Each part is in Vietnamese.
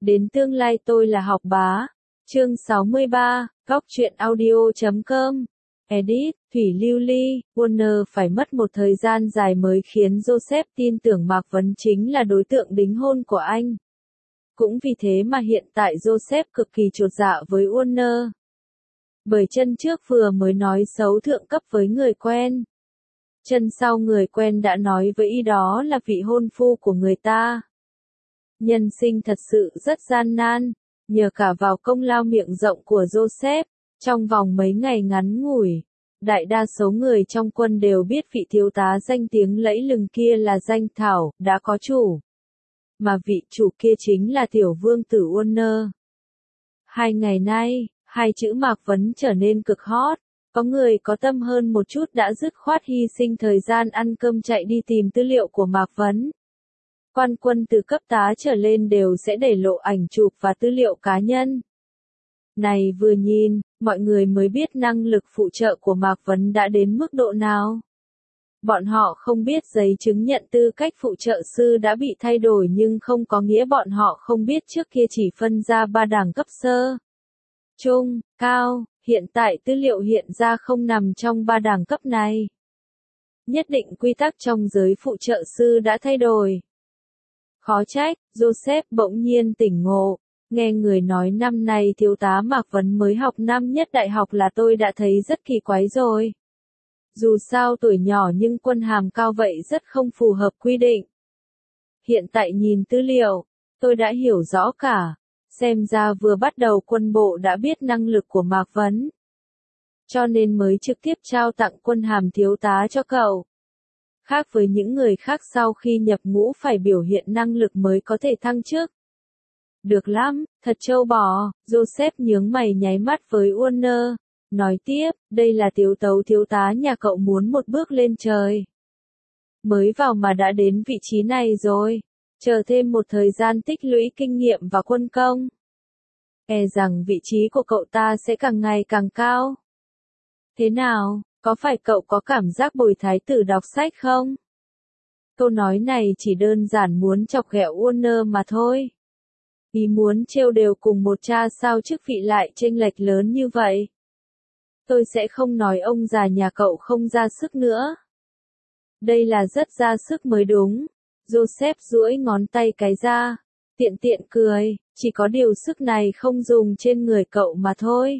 Đến tương lai tôi là học bá. Chương 63, Góc truyện audio.com. Edit, Thủy Lưu Ly, Warner phải mất một thời gian dài mới khiến Joseph tin tưởng Mạc Vấn chính là đối tượng đính hôn của anh. Cũng vì thế mà hiện tại Joseph cực kỳ chột dạ với Warner. Bởi chân trước vừa mới nói xấu thượng cấp với người quen. Chân sau người quen đã nói với y đó là vị hôn phu của người ta. Nhân sinh thật sự rất gian nan, nhờ cả vào công lao miệng rộng của Joseph, trong vòng mấy ngày ngắn ngủi, đại đa số người trong quân đều biết vị thiếu tá danh tiếng lẫy lừng kia là Danh Thảo, đã có chủ. Mà vị chủ kia chính là tiểu vương tử Warner. 2 ngày nay, hai chữ Mạc Vấn trở nên cực hot. Có người có tâm hơn một chút đã dứt khoát hy sinh thời gian ăn cơm chạy đi tìm tư liệu của Mạc Vấn. Quan quân từ cấp tá trở lên đều sẽ để lộ ảnh chụp và tư liệu cá nhân. Này vừa nhìn, mọi người mới biết năng lực phụ trợ của Mạc Vấn đã đến mức độ nào. Bọn họ không biết giấy chứng nhận tư cách phụ trợ sư đã bị thay đổi nhưng không có nghĩa bọn họ không biết trước kia chỉ phân ra 3 đẳng cấp sơ, trung, cao, hiện tại tư liệu hiện ra không nằm trong 3 đẳng cấp này. Nhất định quy tắc trong giới phụ trợ sư đã thay đổi. Khó trách, Joseph bỗng nhiên tỉnh ngộ, nghe người nói năm nay thiếu tá Mạc Vấn mới học năm nhất đại học là tôi đã thấy rất kỳ quái rồi. Dù sao tuổi nhỏ nhưng quân hàm cao vậy rất không phù hợp quy định. Hiện tại nhìn tư liệu, tôi đã hiểu rõ cả, xem ra vừa bắt đầu quân bộ đã biết năng lực của Mạc Vấn. Cho nên mới trực tiếp trao tặng quân hàm thiếu tá cho cậu. Khác với những người khác sau khi nhập ngũ phải biểu hiện năng lực mới có thể thăng chức. Được lắm, thật trâu bò, Joseph nhướng mày nháy mắt với Warner, nói tiếp, đây là tiếu tấu thiếu tá nhà cậu muốn một bước lên trời. Mới vào mà đã đến vị trí này rồi, chờ thêm một thời gian tích lũy kinh nghiệm và quân công. E rằng vị trí của cậu ta sẽ càng ngày càng cao. Thế nào, có phải cậu có cảm giác Bồi Thái Tử đọc sách không? Câu nói này chỉ đơn giản muốn chọc ghẹo Warner mà thôi. Ý muốn trêu đều cùng một cha sao chức vị lại chênh lệch lớn như vậy. Tôi sẽ không nói ông già nhà cậu không ra sức nữa. Đây là rất ra sức mới đúng. Joseph duỗi ngón tay cái ra, tiện tiện cười, chỉ có điều sức này không dùng trên người cậu mà thôi.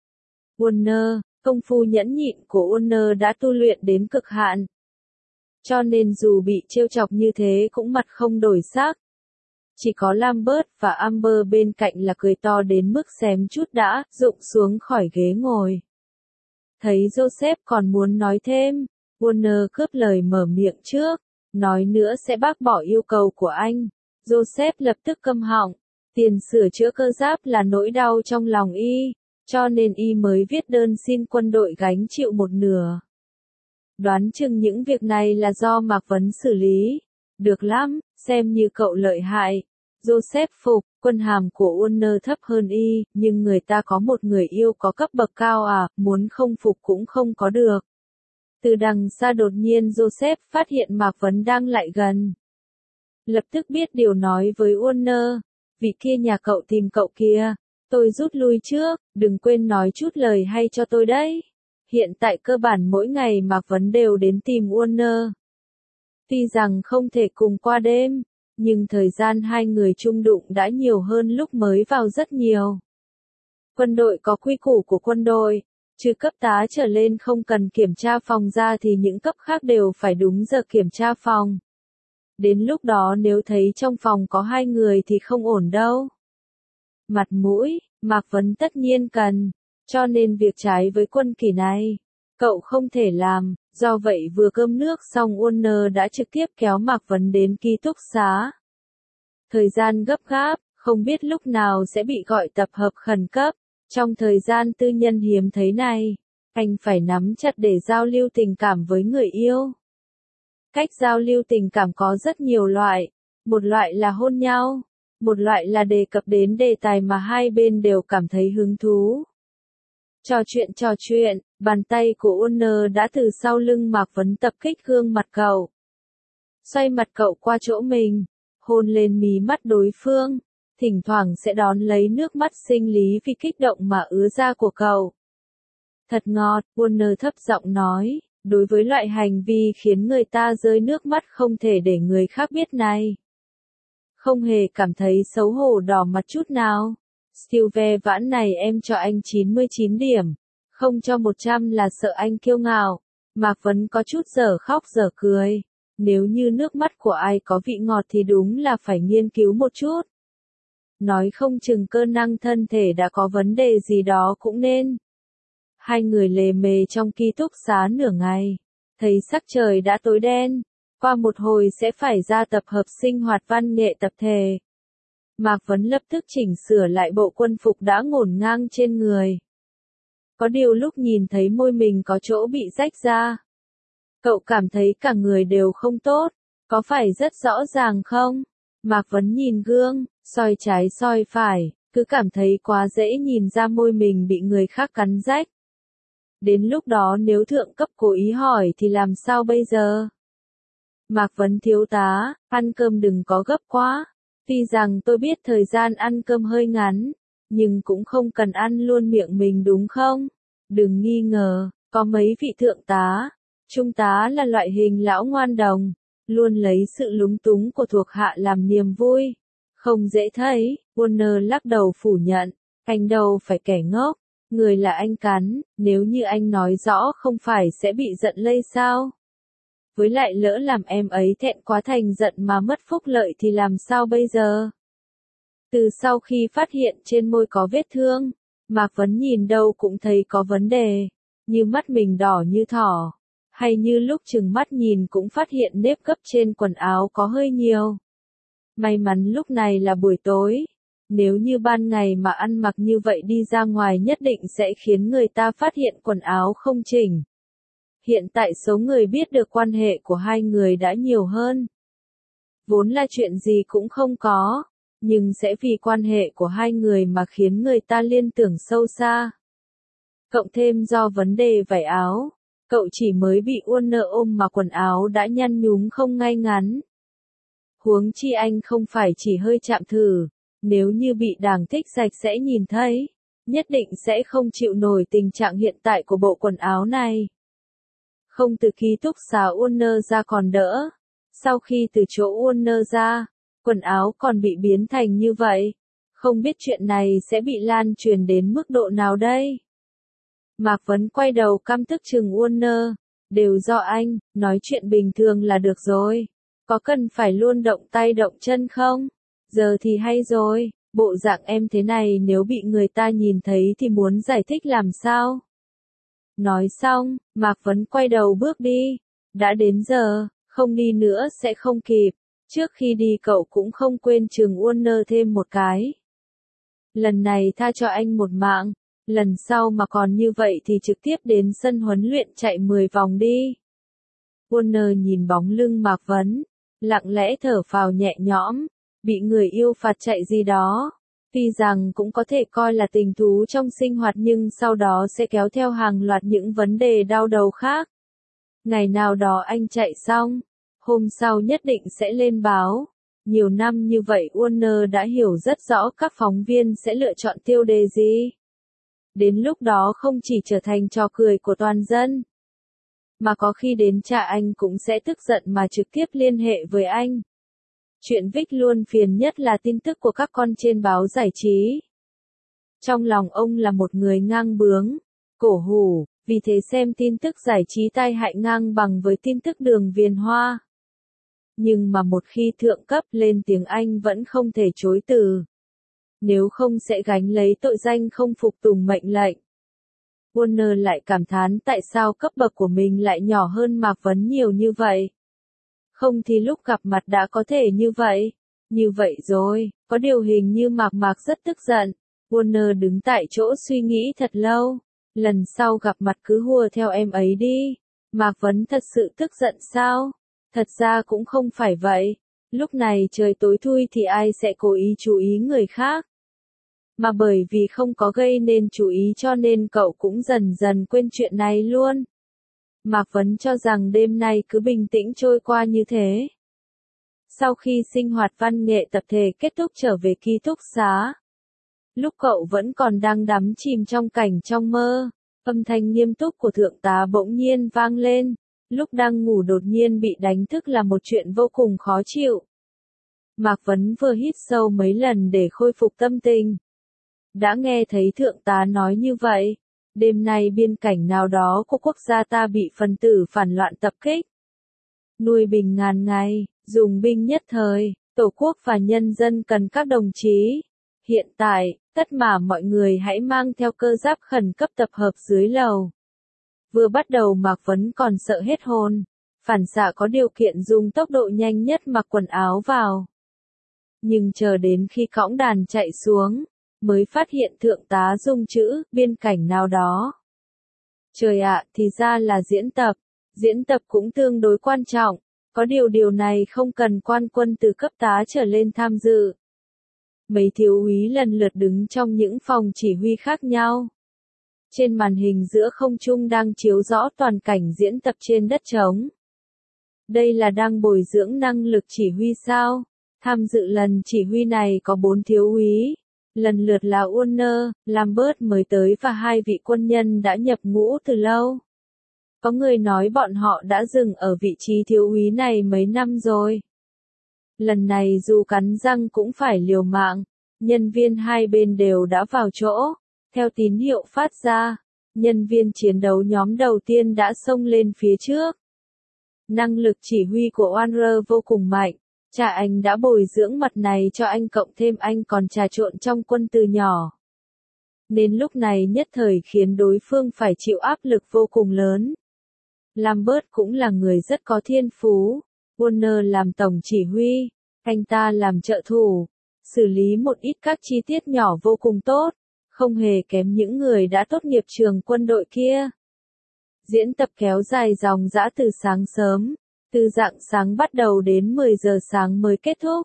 Warner, công phu nhẫn nhịn của Warner đã tu luyện đến cực hạn. Cho nên dù bị trêu chọc như thế cũng mặt không đổi sắc. Chỉ có Lambert và Amber bên cạnh là cười to đến mức xém chút đã rụng xuống khỏi ghế ngồi. Thấy Joseph còn muốn nói thêm, Warner cướp lời mở miệng trước, nói nữa sẽ bác bỏ yêu cầu của anh. Joseph lập tức câm họng, tiền sửa chữa cơ giáp là nỗi đau trong lòng y, cho nên y mới viết đơn xin quân đội gánh chịu một nửa. Đoán chừng những việc này là do Mạc Vấn xử lý. Được lắm, xem như cậu lợi hại. Joseph phục, quân hàm của Warner thấp hơn y, nhưng người ta có một người yêu có cấp bậc cao à, muốn không phục cũng không có được. Từ đằng xa đột nhiên Joseph phát hiện Mạc Vấn đang lại gần. Lập tức biết điều nói với Warner, vị kia nhà cậu tìm cậu kia, tôi rút lui trước, đừng quên nói chút lời hay cho tôi đấy. Hiện tại cơ bản mỗi ngày Mạc Vấn đều đến tìm Warner. Tuy rằng không thể cùng qua đêm, nhưng thời gian hai người chung đụng đã nhiều hơn lúc mới vào rất nhiều. Quân đội có quy củ của quân đội, trừ cấp tá trở lên không cần kiểm tra phòng ra thì những cấp khác đều phải đúng giờ kiểm tra phòng. Đến lúc đó nếu thấy trong phòng có 2 người thì không ổn đâu. Mặt mũi, Mạc Vấn tất nhiên cần, cho nên việc trái với quân kỷ này, cậu không thể làm, do vậy vừa cơm nước xong Warner đã trực tiếp kéo Mạc Vấn đến ký túc xá. Thời gian gấp gáp, không biết lúc nào sẽ bị gọi tập hợp khẩn cấp, trong thời gian tư nhân hiếm thấy này, anh phải nắm chặt để giao lưu tình cảm với người yêu. Cách giao lưu tình cảm có rất nhiều loại, một loại là hôn nhau, một loại là đề cập đến đề tài mà hai bên đều cảm thấy hứng thú. Trò chuyện, bàn tay của Warner đã từ sau lưng Mạc Vấn tập kích gương mặt cậu. Xoay mặt cậu qua chỗ mình, hôn lên mí mắt đối phương, thỉnh thoảng sẽ đón lấy nước mắt sinh lý vì kích động mà ứa ra của cậu. Thật ngọt, Warner thấp giọng nói, đối với loại hành vi khiến người ta rơi nước mắt không thể để người khác biết này. Không hề cảm thấy xấu hổ đỏ mặt chút nào. Steve vãn này em cho anh 99 điểm. Không cho 100 là sợ anh kiêu ngạo. Mạc Vấn có chút dở khóc dở cười. Nếu như nước mắt của ai có vị ngọt thì đúng là phải nghiên cứu một chút. Nói không chừng cơ năng thân thể đã có vấn đề gì đó cũng nên. Hai người lề mề trong ký túc xá nửa ngày. Thấy sắc trời đã tối đen. Qua một hồi sẽ phải ra tập hợp sinh hoạt văn nghệ tập thể. Mạc Vấn lập tức chỉnh sửa lại bộ quân phục đã ngổn ngang trên người. Có điều lúc nhìn thấy môi mình có chỗ bị rách ra. Cậu cảm thấy cả người đều không tốt. Có phải rất rõ ràng không? Mạc Vấn nhìn gương, soi trái soi phải, cứ cảm thấy quá dễ nhìn ra môi mình bị người khác cắn rách. Đến lúc đó nếu thượng cấp cố ý hỏi thì làm sao bây giờ? Mạc Vấn thiếu tá, ăn cơm đừng có gấp quá. Tuy rằng tôi biết thời gian ăn cơm hơi ngắn, nhưng cũng không cần ăn luôn miệng mình đúng không? Đừng nghi ngờ, có mấy vị thượng tá, trung tá là loại hình lão ngoan đồng, luôn lấy sự lúng túng của thuộc hạ làm niềm vui. Không dễ thấy, Warner lắc đầu phủ nhận, anh đâu phải kẻ ngốc, người là anh cắn, nếu như anh nói rõ không phải sẽ bị giận lây sao? Với lại lỡ làm em ấy thẹn quá thành giận mà mất phúc lợi thì làm sao bây giờ? Từ sau khi phát hiện trên môi có vết thương, Mạc Vấn nhìn đâu cũng thấy có vấn đề, như mắt mình đỏ như thỏ, hay như lúc chừng mắt nhìn cũng phát hiện nếp gấp trên quần áo có hơi nhiều. May mắn lúc này là buổi tối, nếu như ban ngày mà ăn mặc như vậy đi ra ngoài nhất định sẽ khiến người ta phát hiện quần áo không chỉnh. Hiện tại số người biết được quan hệ của hai người đã nhiều hơn. Vốn là chuyện gì cũng không có, nhưng sẽ vì quan hệ của hai người mà khiến người ta liên tưởng sâu xa. Cộng thêm do vấn đề vải áo, cậu chỉ mới bị Warner ôm mà quần áo đã nhăn nhúm không ngay ngắn. Huống chi anh không phải chỉ hơi chạm thử, nếu như bị đảng thích sạch sẽ nhìn thấy, nhất định sẽ không chịu nổi tình trạng hiện tại của bộ quần áo này. Không từ ký túc xá Warner ra còn đỡ. Sau khi từ chỗ Warner ra, quần áo còn bị biến thành như vậy. Không biết chuyện này sẽ bị lan truyền đến mức độ nào đây? Mạc Vấn quay đầu căm tức chừng Warner. Đều do anh, nói chuyện bình thường là được rồi. Có cần phải luôn động tay động chân không? Giờ thì hay rồi, bộ dạng em thế này nếu bị người ta nhìn thấy thì muốn giải thích làm sao? Nói xong, Mạc Vấn quay đầu bước đi. Đã đến giờ, không đi nữa sẽ không kịp. Trước khi đi cậu cũng không quên chừng Warner thêm một cái. Lần này tha cho anh một mạng. Lần sau mà còn như vậy thì trực tiếp đến sân huấn luyện chạy 10 vòng đi. Warner nhìn bóng lưng Mạc Vấn, lặng lẽ thở phào nhẹ nhõm. Bị người yêu phạt chạy gì đó. Tuy rằng cũng có thể coi là tình thú trong sinh hoạt nhưng sau đó sẽ kéo theo hàng loạt những vấn đề đau đầu khác. Ngày nào đó anh chạy xong, hôm sau nhất định sẽ lên báo. Nhiều năm như vậy Warner đã hiểu rất rõ các phóng viên sẽ lựa chọn tiêu đề gì. Đến lúc đó không chỉ trở thành trò cười của toàn dân, mà có khi đến cha anh cũng sẽ tức giận mà trực tiếp liên hệ với anh. Chuyện Vic luôn phiền nhất là tin tức của các con trên báo giải trí. Trong lòng ông là một người ngang bướng, cổ hủ, vì thế xem tin tức giải trí tai hại ngang bằng với tin tức Đường Viền Hoa. Nhưng mà một khi thượng cấp lên tiếng anh vẫn không thể chối từ. Nếu không sẽ gánh lấy tội danh không phục tùng mệnh lệnh. Warner lại cảm thán tại sao cấp bậc của mình lại nhỏ hơn Mạc Vấn nhiều như vậy. Không thì lúc gặp mặt đã có thể như vậy. Như vậy rồi, có điều hình như Mạc rất tức giận. Warner đứng tại chỗ suy nghĩ thật lâu. Lần sau gặp mặt cứ hùa theo em ấy đi. Mạc Vấn thật sự tức giận sao? Thật ra cũng không phải vậy. Lúc này trời tối thui thì ai sẽ cố ý chú ý người khác. Mà bởi vì không có gây nên chú ý cho nên cậu cũng dần dần quên chuyện này luôn. Mạc Vấn cho rằng đêm nay cứ bình tĩnh trôi qua như thế. Sau khi sinh hoạt văn nghệ tập thể kết thúc trở về ký túc xá. Lúc cậu vẫn còn đang đắm chìm trong cảnh trong mơ, âm thanh nghiêm túc của thượng tá bỗng nhiên vang lên. Lúc đang ngủ đột nhiên bị đánh thức là một chuyện vô cùng khó chịu. Mạc Vấn vừa hít sâu mấy lần để khôi phục tâm tình. Đã nghe thấy thượng tá nói như vậy, đêm nay biên cảnh nào đó của quốc gia ta bị phần tử phản loạn tập kích. Nuôi bình ngàn ngày, dùng binh nhất thời, Tổ quốc và nhân dân cần các đồng chí. Hiện tại, tất cả mọi người hãy mang theo cơ giáp khẩn cấp tập hợp dưới lầu. Vừa bắt đầu Mạc Vấn còn sợ hết hồn, phản xạ có điều kiện dùng tốc độ nhanh nhất mặc quần áo vào. Nhưng chờ đến khi cõng đàn chạy xuống, mới phát hiện thượng tá dùng chữ biên cảnh nào đó. Trời ạ, thì ra là diễn tập cũng tương đối quan trọng, có điều này không cần quan quân từ cấp tá trở lên tham dự. Mấy thiếu úy lần lượt đứng trong những phòng chỉ huy khác nhau. Trên màn hình giữa không trung đang chiếu rõ toàn cảnh diễn tập trên đất trống. Đây là đang bồi dưỡng năng lực chỉ huy sao? Tham dự lần chỉ huy này có 4 thiếu úy, lần lượt là Warner, Lambert mới tới và 2 vị quân nhân đã nhập ngũ từ lâu. Có người nói bọn họ đã dừng ở vị trí thiếu úy này mấy năm rồi. Lần này dù cắn răng cũng phải liều mạng, nhân viên hai bên đều đã vào chỗ. Theo tín hiệu phát ra, nhân viên chiến đấu nhóm đầu tiên đã xông lên phía trước. Năng lực chỉ huy của Warner vô cùng mạnh. Cha anh đã bồi dưỡng mặt này cho anh cộng thêm anh còn trà trộn trong quân từ nhỏ. Nên lúc này nhất thời khiến đối phương phải chịu áp lực vô cùng lớn. Lambert cũng là người rất có thiên phú. Warner làm tổng chỉ huy, anh ta làm trợ thủ, xử lý một ít các chi tiết nhỏ vô cùng tốt, không hề kém những người đã tốt nghiệp trường quân đội kia. Diễn tập kéo dài dòng dã từ sáng sớm. Từ rạng sáng bắt đầu đến 10 giờ sáng mới kết thúc.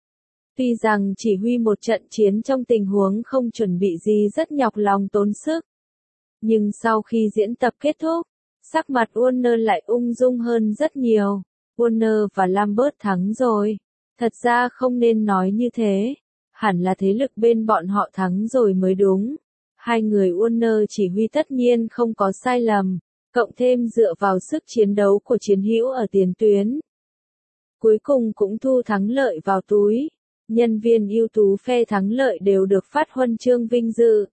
Tuy rằng chỉ huy một trận chiến trong tình huống không chuẩn bị gì rất nhọc lòng tốn sức. Nhưng sau khi diễn tập kết thúc, sắc mặt Warner lại ung dung hơn rất nhiều. Warner và Lambert thắng rồi. Thật ra không nên nói như thế. Hẳn là thế lực bên bọn họ thắng rồi mới đúng. Hai người Warner chỉ huy tất nhiên không có sai lầm. Cộng thêm dựa vào sức chiến đấu của chiến hữu ở tiền tuyến. Cuối cùng cũng thu thắng lợi vào túi. Nhân viên ưu tú phe thắng lợi đều được phát huân chương vinh dự.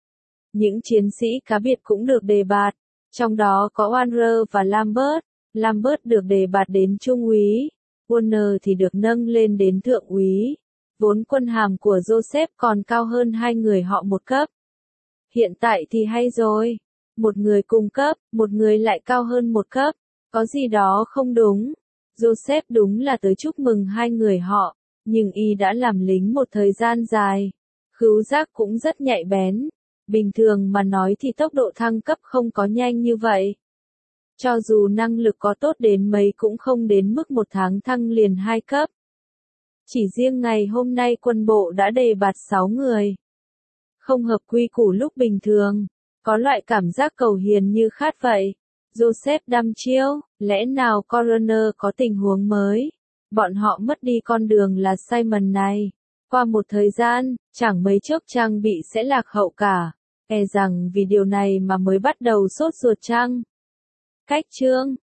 Những chiến sĩ cá biệt cũng được đề bạt, trong đó có Warner và Lambert. Lambert được đề bạt đến trung úy, Warner thì được nâng lên đến thượng úy. Vốn quân hàm của Joseph còn cao hơn hai người họ một cấp. Hiện tại thì hay rồi. Một người cùng cấp, một người lại cao hơn một cấp. Có gì đó không đúng. Joseph đúng là tới chúc mừng hai người họ, nhưng y đã làm lính một thời gian dài. Khứu giác cũng rất nhạy bén. Bình thường mà nói thì tốc độ thăng cấp không có nhanh như vậy. Cho dù năng lực có tốt đến mấy cũng không đến mức một tháng thăng liền 2 cấp. Chỉ riêng ngày hôm nay quân bộ đã đề bạt 6 người. Không hợp quy củ lúc bình thường. Có loại cảm giác cầu hiền như khát vậy. Joseph đăm chiêu, lẽ nào Coroner có tình huống mới? Bọn họ mất đi con đường là Simon này. Qua một thời gian, chẳng mấy chốc trang bị sẽ lạc hậu cả. E rằng vì điều này mà mới bắt đầu sốt ruột chăng? Cách chương